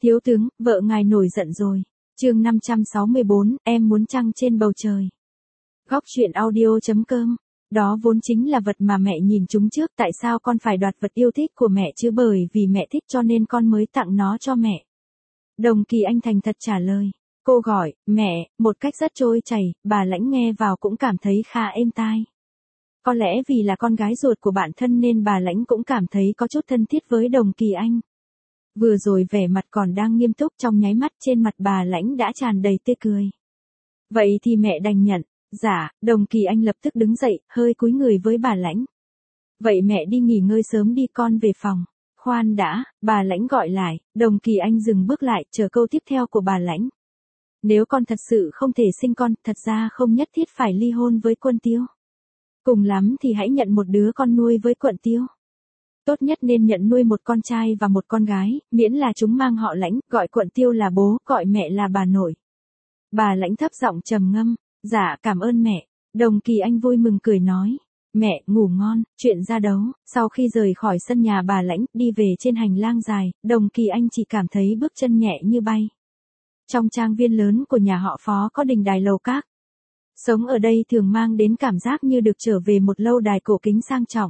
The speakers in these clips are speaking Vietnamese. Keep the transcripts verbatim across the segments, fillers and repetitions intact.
Thiếu tướng, vợ ngài nổi giận rồi. Chương năm trăm sáu mươi bốn, em muốn trăng trên bầu trời. Góc truyện audio chấm com. Đó vốn chính là vật mà mẹ nhìn chúng trước, tại sao con phải đoạt vật yêu thích của mẹ chứ, bởi vì mẹ thích cho nên con mới tặng nó cho mẹ. Đồng Kỳ Anh thành thật trả lời. Cô gọi, mẹ, một cách rất trôi chảy, bà Lãnh nghe vào cũng cảm thấy khá êm tai. Có lẽ vì là con gái ruột của bạn thân nên bà Lãnh cũng cảm thấy có chút thân thiết với Đồng Kỳ Anh. Vừa rồi vẻ mặt còn đang nghiêm túc, trong nháy mắt trên mặt bà Lãnh đã tràn đầy tươi cười. Vậy thì mẹ đành nhận. Dạ, Đồng Kỳ Anh lập tức đứng dậy, hơi cúi người với bà Lãnh. Vậy mẹ đi nghỉ ngơi sớm đi, con về phòng. Khoan đã, bà Lãnh gọi lại. Đồng Kỳ Anh dừng bước lại, chờ câu tiếp theo của bà Lãnh. Nếu con thật sự không thể sinh con, thật ra không nhất thiết phải ly hôn với Quân Tiêu. Cùng lắm thì hãy nhận một đứa con nuôi với Quận Tiêu. Tốt nhất nên nhận nuôi một con trai và một con gái, miễn là chúng mang họ Lãnh, gọi Quận Tiêu là bố, gọi mẹ là bà nội. Bà Lãnh thấp giọng trầm ngâm. Dạ, cảm ơn mẹ. Đồng Kỳ Anh vui mừng cười nói. Mẹ, ngủ ngon, chuyện ra đấu. Sau khi rời khỏi sân nhà bà Lãnh, đi về trên hành lang dài, Đồng Kỳ Anh chỉ cảm thấy bước chân nhẹ như bay. Trong trang viên lớn của nhà họ Phó có đình đài lầu các. Sống ở đây thường mang đến cảm giác như được trở về một lâu đài cổ kính sang trọng.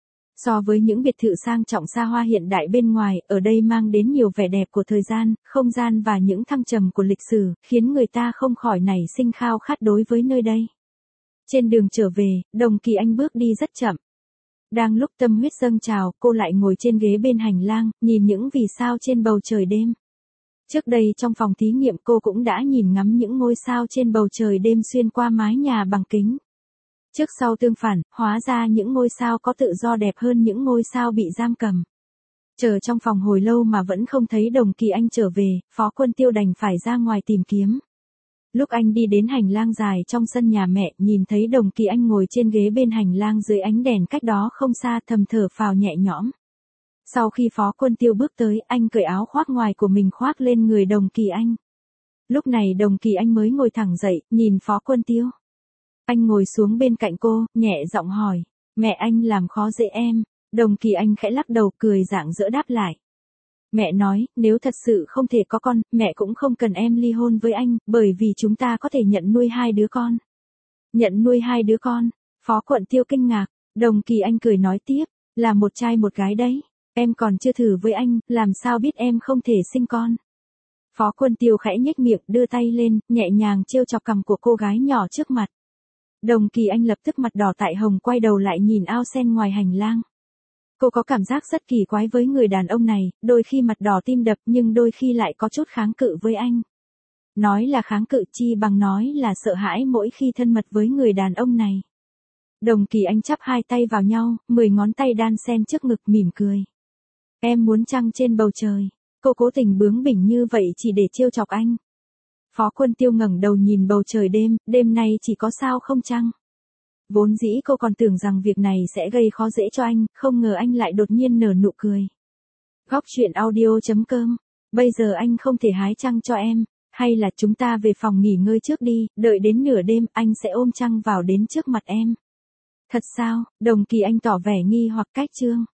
So với những biệt thự sang trọng xa hoa hiện đại bên ngoài, ở đây mang đến nhiều vẻ đẹp của thời gian, không gian và những thăng trầm của lịch sử, khiến người ta không khỏi nảy sinh khao khát đối với nơi đây. Trên đường trở về, Đồng Kỳ Anh bước đi rất chậm. Đang lúc tâm huyết dâng trào, cô lại ngồi trên ghế bên hành lang, nhìn những vì sao trên bầu trời đêm. Trước đây trong phòng thí nghiệm cô cũng đã nhìn ngắm những ngôi sao trên bầu trời đêm xuyên qua mái nhà bằng kính. Trước sau tương phản, hóa ra những ngôi sao có tự do đẹp hơn những ngôi sao bị giam cầm. Chờ trong phòng hồi lâu mà vẫn không thấy Đồng Kỳ Anh trở về, Phó Quân Tiêu đành phải ra ngoài tìm kiếm. Lúc anh đi đến hành lang dài trong sân nhà mẹ, nhìn thấy Đồng Kỳ Anh ngồi trên ghế bên hành lang dưới ánh đèn cách đó không xa, thầm thở phào nhẹ nhõm. Sau khi Phó Quân Tiêu bước tới, anh cởi áo khoác ngoài của mình khoác lên người Đồng Kỳ Anh. Lúc này Đồng Kỳ Anh mới ngồi thẳng dậy, nhìn Phó Quân Tiêu. Anh ngồi xuống bên cạnh cô, nhẹ giọng hỏi, mẹ anh làm khó dễ em. Đồng Kỳ Anh khẽ lắc đầu cười rạng rỡ đáp lại. Mẹ nói, nếu thật sự không thể có con, mẹ cũng không cần em ly hôn với anh, bởi vì chúng ta có thể nhận nuôi hai đứa con. Nhận nuôi hai đứa con? Phó Quận Tiêu kinh ngạc. Đồng Kỳ Anh cười nói tiếp, là một trai một gái đấy. Em còn chưa thử với anh, làm sao biết em không thể sinh con. Phó Quân Tiêu khẽ nhếch miệng, đưa tay lên, nhẹ nhàng trêu chọc cằm của cô gái nhỏ trước mặt. Đồng Kỳ Anh lập tức mặt đỏ tại hồng, quay đầu lại nhìn ao sen ngoài hành lang. Cô có cảm giác rất kỳ quái với người đàn ông này, đôi khi mặt đỏ tim đập nhưng đôi khi lại có chút kháng cự với anh. Nói là kháng cự chi bằng nói là sợ hãi mỗi khi thân mật với người đàn ông này. Đồng Kỳ Anh chắp hai tay vào nhau, mười ngón tay đan xen trước ngực mỉm cười. Em muốn trăng trên bầu trời. Cô cố tình bướng bỉnh như vậy chỉ để trêu chọc anh. Phó Quân Tiêu ngẩng đầu nhìn bầu trời đêm, đêm nay chỉ có sao không trăng. Vốn dĩ cô còn tưởng rằng việc này sẽ gây khó dễ cho anh, không ngờ anh lại đột nhiên nở nụ cười. Góc truyện audio chấm com. Bây giờ anh không thể hái trăng cho em, hay là chúng ta về phòng nghỉ ngơi trước đi, đợi đến nửa đêm anh sẽ ôm trăng vào đến trước mặt em. Thật sao? Đồng Kỳ Anh tỏ vẻ nghi hoặc. Cách chương